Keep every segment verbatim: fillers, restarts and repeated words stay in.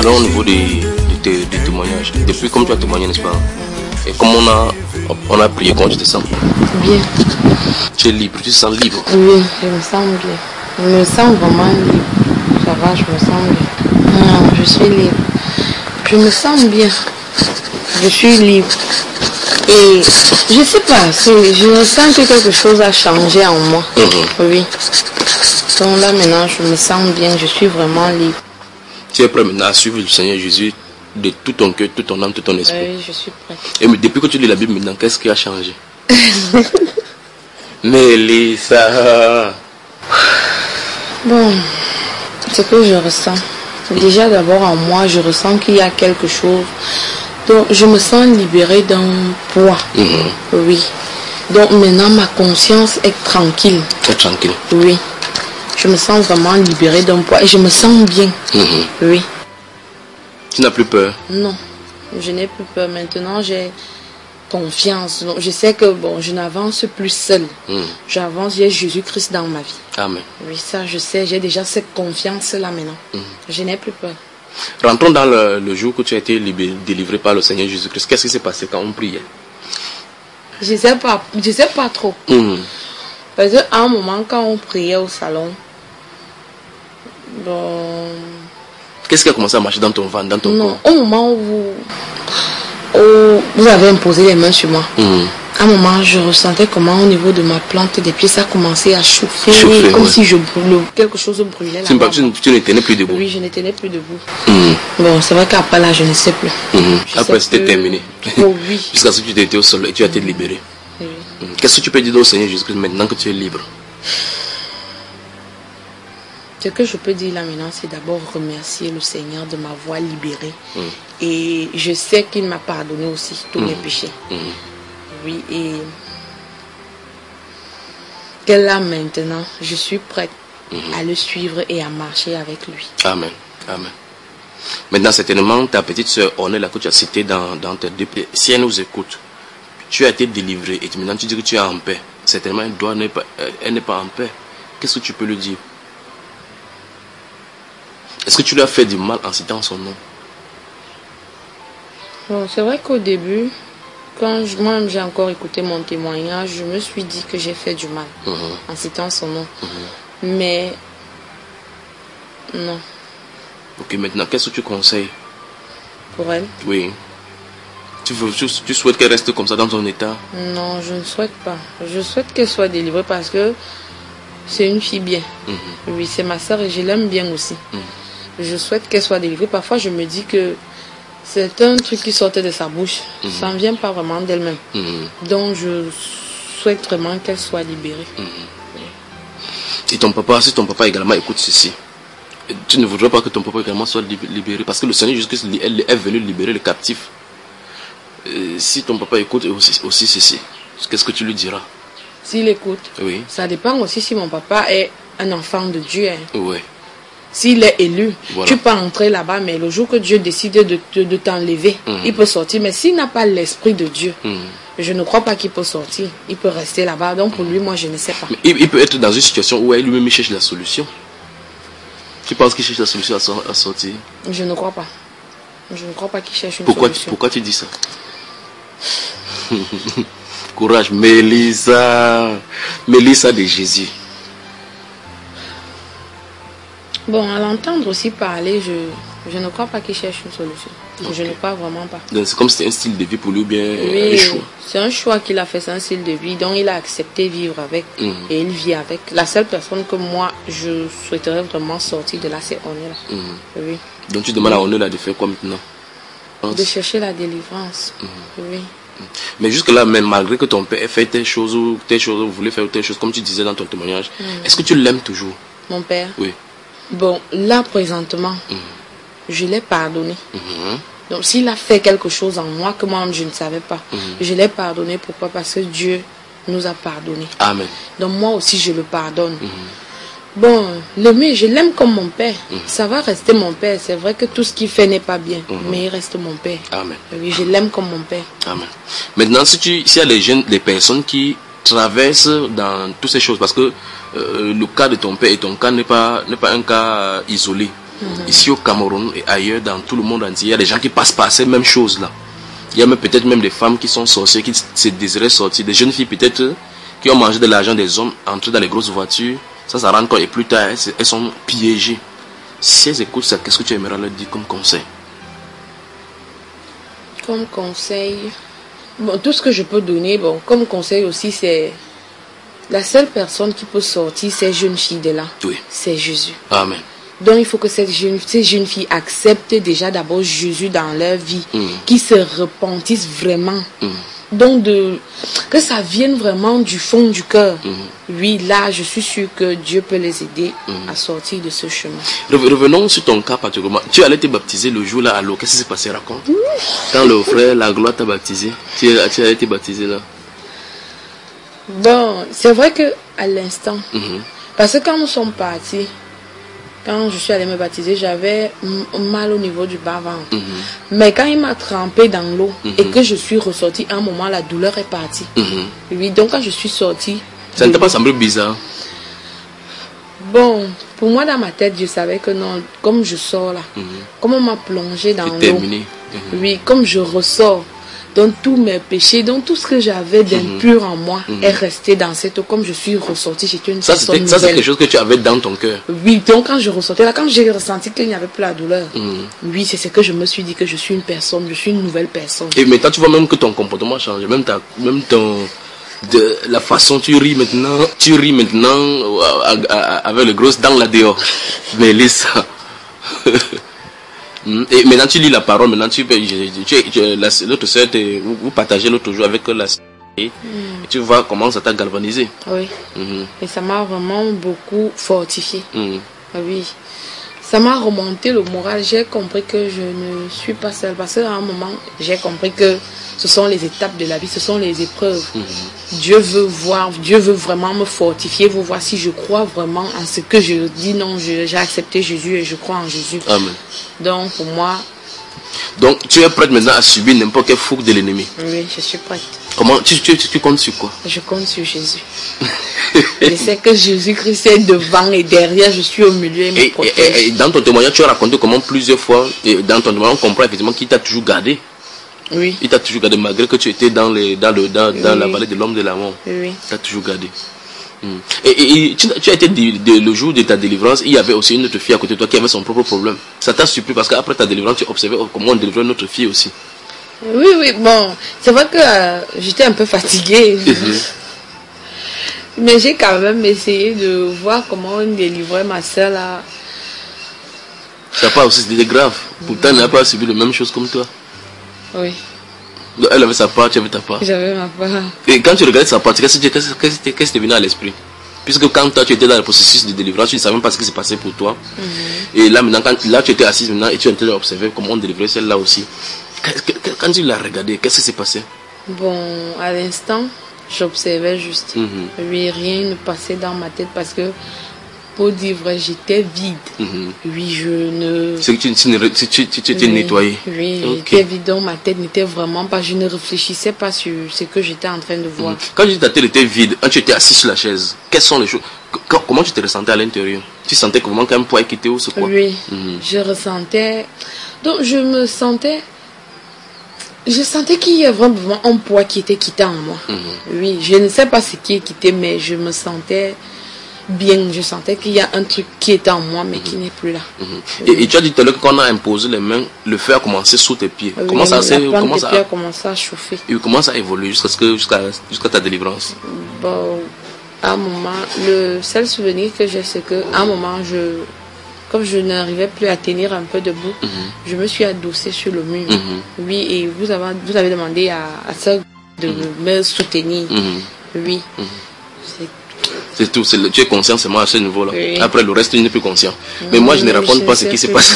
Parlons au niveau des, des, des témoignages. Depuis comme tu as témoigné, n'est-ce pas? Mm-hmm. Et comme on a, on a prié, comment tu te sens? Bien. Tu es libre, tu te sens libre? Oui, je me sens bien. Je me sens vraiment libre. Ça va, je me sens bien. Non, je suis libre. Je me sens bien. Je suis libre. Et je sais pas, je sens que quelque chose a changé en moi. Mm-hmm. Oui. Donc là maintenant, je me sens bien, je suis vraiment libre. Tu es prêt maintenant à suivre le Seigneur Jésus de tout ton cœur, tout ton âme, tout ton esprit? Oui, je suis prêt. Et mais depuis que tu lis la Bible maintenant, qu'est-ce qui a changé? Mélissa. Bon, ce que je ressens. Déjà d'abord en moi, je ressens qu'il y a quelque chose. Donc je me sens libérée d'un poids. Mm-hmm. Oui. Donc maintenant ma conscience est tranquille. Très tranquille. Oui. Je me sens vraiment libérée d'un poids et je me sens bien. Mm-hmm. Oui. Tu n'as plus peur? Non, je n'ai plus peur. Maintenant, j'ai confiance. Donc, je sais que bon, je n'avance plus seule. Mm. J'avance, j'ai Jésus-Christ dans ma vie. Amen. Oui, ça, je sais. J'ai déjà cette confiance-là maintenant. Mm. Je n'ai plus peur. Rentrons dans le, le jour que tu as été libéré, délivré par le Seigneur Jésus-Christ. Qu'est-ce qui s'est passé quand on priait? Je ne sais pas. Je sais pas trop. Mm. Parce qu'à un moment, quand on priait au salon, bon... Qu'est-ce qui a commencé à marcher dans ton ventre, dans ton non, corps? Au moment où vous, où vous avez imposé les mains sur moi, mm. à un moment, je ressentais comment au niveau de ma plante des pieds, ça a commencé à chauffer, chauffer comme ouais. si je brûle, quelque chose brûlait là-bas. Tu, tu ne tenais plus debout? Oui, je ne tenais plus debout. Mm. Bon, c'est vrai qu'après là, je ne sais plus. Mm. Je Après, c'était que... terminé. Oh, oui. Jusqu'à ce que tu étais au sol et tu as été libéré. Oui. Mm. Qu'est-ce que tu peux dire au Seigneur Jésus-Christ maintenant que tu es libre? Ce que je peux dire là maintenant, c'est d'abord remercier le Seigneur de m'avoir libéré. Mm. Et je sais qu'il m'a pardonné aussi tous mm. mes péchés. Mm. Oui, et que là maintenant, je suis prête mm. à le suivre et à marcher avec lui. Amen. Amen. Maintenant, certainement, ta petite soeur Ornella que tu as citée dans, dans tes deux prières, si elle nous écoute, tu as été délivré et maintenant tu dis que tu es en paix. Certainement, elle doit n'est pas, elle n'est pas en paix. Qu'est-ce que tu peux lui dire? Est-ce que tu lui as fait du mal en citant son nom? Bon, c'est vrai qu'au début, quand moi-même j'ai encore écouté mon témoignage, je me suis dit que j'ai fait du mal mm-hmm. en citant son nom. Mm-hmm. Mais non. Ok, maintenant, qu'est-ce que tu conseilles? Pour elle? Oui. Tu, veux, tu, tu souhaites qu'elle reste comme ça dans son état? Non, je ne souhaite pas. Je souhaite qu'elle soit délivrée parce que c'est une fille bien. Mm-hmm. Oui, c'est ma soeur et je l'aime bien aussi. Mm-hmm. Je souhaite qu'elle soit délivrée. Parfois, je me dis que c'est un truc qui sortait de sa bouche. Mm-hmm. Ça ne vient pas vraiment d'elle-même. Mm-hmm. Donc, je souhaite vraiment qu'elle soit libérée. Mm-hmm. Et ton papa, si ton papa également écoute ceci, tu ne voudrais pas que ton papa également soit libéré? Parce que le Seigneur Jésus-Christ est venu libérer les captifs. Et si ton papa écoute aussi, aussi ceci, qu'est-ce que tu lui diras? S'il écoute, oui. Ça dépend aussi si mon papa est un enfant de Dieu. Hein. Oui. S'il est élu, voilà. Tu peux entrer là-bas, mais le jour que Dieu décide de, de, de t'enlever, mm-hmm. il peut sortir. Mais s'il n'a pas l'esprit de Dieu, mm-hmm. je ne crois pas qu'il peut sortir. Il peut rester là-bas. Donc pour lui, moi, je ne sais pas. Mais il, il peut être dans une situation où lui-même cherche la solution. Tu penses qu'il cherche la solution à, à sortir? Je ne crois pas. Je ne crois pas qu'il cherche une pourquoi, solution. Pourquoi tu dis ça? Courage, Mélissa. Mélissa de Jésus. Bon, à l'entendre aussi parler, je, je ne crois pas qu'il cherche une solution. Okay. Je ne crois vraiment pas. Donc c'est comme si c'était un style de vie pour lui ou bien oui, un choix? C'est un choix qu'il a fait, c'est un style de vie. Donc il a accepté vivre avec mm-hmm. et il vit avec. La seule personne que moi, je souhaiterais vraiment sortir de là, c'est Ornella. Mm-hmm. Oui. Donc tu demandes à Ornella de faire quoi maintenant? De chercher la délivrance. Mm-hmm. Oui. Mais jusque-là, même malgré que ton père ait fait telle chose ou telle chose, ou voulait faire telle chose, comme tu disais dans ton témoignage, mm-hmm. est-ce que tu l'aimes toujours? Mon père? Oui. Bon, là, présentement, mmh. je l'ai pardonné. Mmh. Donc, s'il a fait quelque chose en moi que moi, je ne savais pas, mmh. je l'ai pardonné. Pourquoi? Parce que Dieu nous a pardonné. Amen. Donc, moi aussi, je le pardonne. Mmh. Bon, l'aimer, je l'aime comme mon père. Mmh. Ça va rester mon père. C'est vrai que tout ce qu'il fait n'est pas bien, mmh. mais il reste mon père. Amen. Oui, je l'aime comme mon père. Amen. Maintenant, si tu, s'il y a les jeunes, les personnes qui traversent dans toutes ces choses, parce que Euh, le cas de ton père et ton cas n'est pas, n'est pas un cas isolé. Mm-hmm. Ici au Cameroun et ailleurs, dans tout le monde entier, il y a des gens qui passent par ces mêmes choses-là. Il y a même peut-être même des femmes qui sont sorcières, qui se désiraient sortir. Des jeunes filles peut-être qui ont mangé de l'argent des hommes, entrées dans les grosses voitures. Ça, ça rend compte. Et plus tard, elles, elles sont piégées. Si elles écoutent ça, qu'est-ce que tu aimerais leur dire comme conseil? Comme conseil, bon, tout ce que je peux donner, bon, comme conseil aussi, c'est la seule personne qui peut sortir ces jeunes filles de là. Oui. C'est Jésus. Amen. Donc il faut que cette jeune, ces jeunes filles acceptent déjà d'abord Jésus dans leur vie, Mm. qu'ils se repentissent vraiment. Mm. Donc de, que ça vienne vraiment du fond du cœur. Mm. Oui, là, je suis sûr que Dieu peut les aider Mm. à sortir de ce chemin. Revenons sur ton cas particulièrement. Tu allais te baptiser le jour là à l'eau. Qu'est-ce qui s'est passé? Raconte. Mm. Quand le frère La Gloire t'a baptisé, tu, tu allais te baptiser là. Bon, c'est vrai que à l'instant, Mm-hmm. parce que quand nous sommes partis, quand je suis allée me baptiser, j'avais mal au niveau du bas-ventre. Mm-hmm. Mais quand il m'a trempé dans l'eau Mm-hmm. et que je suis ressortie, à un moment, la douleur est partie. Mm-hmm. Oui, donc quand je suis sortie... Ça ne t'a pas semblé bizarre? Bon, pour moi, dans ma tête, je savais que non, comme je sors là, Mm-hmm. comme on m'a plongé dans C'est l'eau, terminé. Mm-hmm. oui, comme je ressors, donc tous mes péchés, donc tout ce que j'avais d'impur en moi Mhm. est resté dans cette eau. Comme je suis ressortie, j'étais une Ça, personne c'était- ça, c'est nouvelle. quelque chose que tu avais dans ton cœur. Oui, donc quand je ressortais là, quand j'ai ressenti qu'il n'y avait plus la douleur, Mhm. oui, c'est ce que je me suis dit, que je suis une personne, je suis une nouvelle personne. Et maintenant, tu vois même que ton comportement a changé. Même, ta, même ton, de, la façon tu ris maintenant, tu ris maintenant euh, à- à- avec le gros dents là dehors. Mais Lisa. Mm. Et maintenant tu lis la parole, maintenant tu peux, tu, tu, tu- la- l'autre soeur, te- vous, vous partagez l'autre jour avec la et tu vois comment ça t'a galvanisé. Oui, Mhm. et ça m'a vraiment beaucoup fortifié. Mhm. Oui, ça m'a remonté le moral. J'ai compris que je ne suis pas seule. Parce qu'à un moment, j'ai compris que ce sont les étapes de la vie, ce sont les épreuves. Mhm. Dieu veut voir, Dieu veut vraiment me fortifier, vous voir si je crois vraiment en ce que je dis. Non, je- j'ai accepté Jésus et je crois en Jésus. Amen. Donc pour moi, Donc tu es prête maintenant à subir n'importe quelle fougue de l'ennemi. oui, je suis prête. Comment tu, tu, tu, tu comptes sur quoi? Je compte sur Jésus. Je sais que Jésus-Christ est devant et derrière, je suis au milieu et me Et, et- protège. et- et dans ton témoignage, tu as raconté comment plusieurs fois, et dans ton témoignage, on comprend effectivement qu'il t'a toujours gardé. Oui, Il t'a toujours gardé malgré que tu étais dans, les, dans, le, dans, dans Oui. la vallée de l'homme de la mort. oui, oui. Il t'a toujours gardé. Hmm. Et, et- et tu, tu as été de- de- le jour de ta délivrance, il y avait aussi une autre fille à côté de toi qui avait son propre problème. Ça t'a surpris parce qu'après ta délivrance, tu observais comment on délivrait notre fille aussi. Oui, oui, bon, c'est vrai que euh, j'étais un peu fatiguée. Mais j'ai quand même essayé de voir comment on délivrait ma soeur là. Ça pas aussi, c'était grave. Pourtant, elle n'a pas subi la même chose comme toi. Oui, Donc, elle avait sa part, tu avais ta part. j'avais ma part. Et quand tu regardais sa part, qu'est-ce que qu'est-ce- qu'est-ce qui qu'est-ce qui te venait à l'esprit? Puisque quand toi tu étais dans le processus de délivrance, tu ne savais même pas ce qui s'est passé pour toi. Et là maintenant, quand là tu étais assise maintenant et tu étais observé comment on délivrait celle-là aussi. Qu'est-ce que- Quand tu l'as regardé, qu'est-ce qui s'est passé? Bon, à l'instant, j'observais juste. Mhm. Oui, rien ne passait dans ma tête parce que, pour dire vrai, j'étais vide. Mhm. Oui, je ne... C'est que tu, tu, ne- tu, tu, tu- tu étais Oui, nettoyé. Oui, Ok. j'étais vide, donc ma tête n'était vraiment pas... Je ne réfléchissais pas sur ce que j'étais en train de voir. Quand tu dis que ta tête était vide, quand tu étais assis sur la chaise, quelles sont les choses que- Comment tu te ressentais à l'intérieur? Tu sentais que vraiment qu'un poids est quitté ou c'est quoi? Oui, Mhm. je ressentais... Donc, je me sentais... Je sentais qu'il y avait vraiment un poids qui était quitté en moi. Mhm. Oui, je ne sais pas ce qui est quitté, mais je me sentais bien. Je sentais qu'il y a un truc qui était en moi, mais qui n'est plus là. Mhm. Et, et tu as dit tout à l'heure que quand on a imposé les mains, le feu a commencé sous tes pieds. Oui, comment ça, la s'est- plante comment de ça, pied a a- commencé à chauffer. et comment ça a évolué jusqu'à ce que- jusqu'à jusqu'à ta délivrance? Bon, à un moment, le seul souvenir que j'ai, c'est que à un moment, je, comme je n'arrivais plus à tenir un peu debout, Mhm. je me suis adossée sur le mur. Mhm. Oui, et vous avez, vous avez demandé à, à ça de me soutenir. Mhm. Oui. Mhm. C'est- C'est tout, c'est le- tu es conscient seulement à ce niveau-là. Oui. Après le reste, tu n'es plus conscient. Mais moi, je ne Oui, raconte je pas ce sais qui s'est que- passé.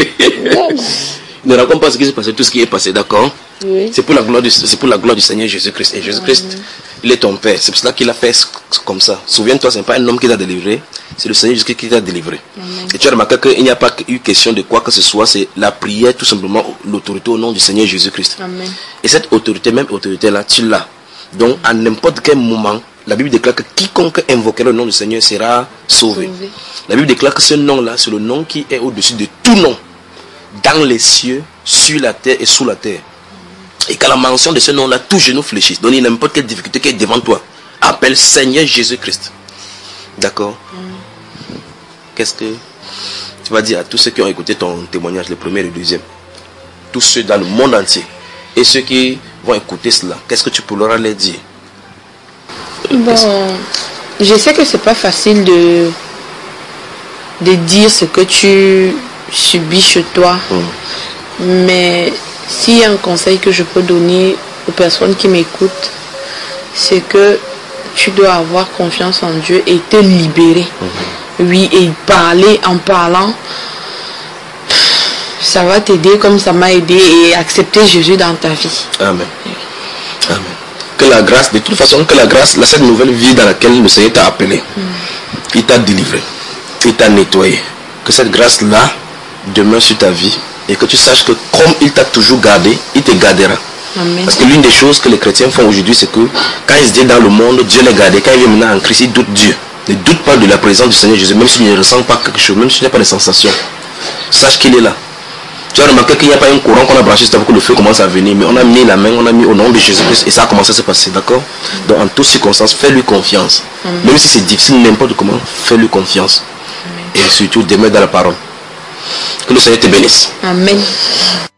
Je ne raconte pas ce qui s'est passé, tout ce qui est passé, d'accord? Oui. C'est pour la gloire du, c'est pour la gloire du Seigneur Jésus-Christ. Et Jésus-Christ, il est ton Père. C'est pour cela qu'il a fait comme ça. Souviens-toi, ce n'est pas un homme qui t'a délivré, c'est le Seigneur Jésus-Christ qui t'a délivré. Amen. Et tu as remarqué qu'il n'y a pas eu question de quoi que ce soit, c'est la prière, tout simplement, l'autorité au nom du Seigneur Jésus-Christ. Amen. Et cette autorité, même autorité-là, tu l'as. Donc, à n'importe quel moment, La Bible déclare que quiconque invoquera le nom du Seigneur sera sauvé. Sauvé. La Bible déclare que ce nom-là, c'est le nom qui est au-dessus de tout nom, dans les cieux, sur la terre et sous la terre. Et qu'à la mention de ce nom-là, tout genou fléchisse. Donc n'importe quelle difficulté qui est devant toi, appelle Seigneur Jésus-Christ. D'accord? mm. Qu'est-ce que tu vas dire à tous ceux qui ont écouté ton témoignage, le premier et le deuxième, tous ceux dans le monde entier, et ceux qui vont écouter cela, qu'est-ce que tu pourras leur dire? Bon, je sais que c'est pas facile de de dire ce que tu subis chez toi, mm. mais s'il y a un conseil que je peux donner aux personnes qui m'écoutent, c'est que tu dois avoir confiance en Dieu et te libérer. Mm-hmm. Oui, et parler, en parlant, ça va t'aider comme ça m'a aidé, et accepter Jésus dans ta vie. Amen. Amen. Que la grâce, de toute façon, que la grâce, cette nouvelle vie dans laquelle le Seigneur t'a appelé, mm. il t'a délivré, il t'a nettoyé. Que cette grâce-là demeure sur ta vie et que tu saches que comme il t'a toujours gardé, il te gardera. Amen. Parce que l'une des choses que les chrétiens font aujourd'hui, c'est que quand ils se disent dans le monde, Dieu les garde. Quand ils viennent maintenant en Christ, ils doutent Dieu. Ne doute pas de la présence du Seigneur Jésus, même s'il ne ressent pas quelque chose, même s'il n'y a pas de sensation. Sache qu'il est là. Tu as remarqué qu'il n'y a pas un courant qu'on a branché, c'est-à-dire que le feu commence à venir, mais on a mis la main, on a mis au nom de Jésus-Christ et ça a commencé à se passer, d'accord? Donc en toutes circonstances, fais-lui confiance. Amen. Même si c'est difficile, n'importe comment, fais-lui confiance. Amen. Et surtout, demeure dans la parole. Que le Seigneur te bénisse. Amen.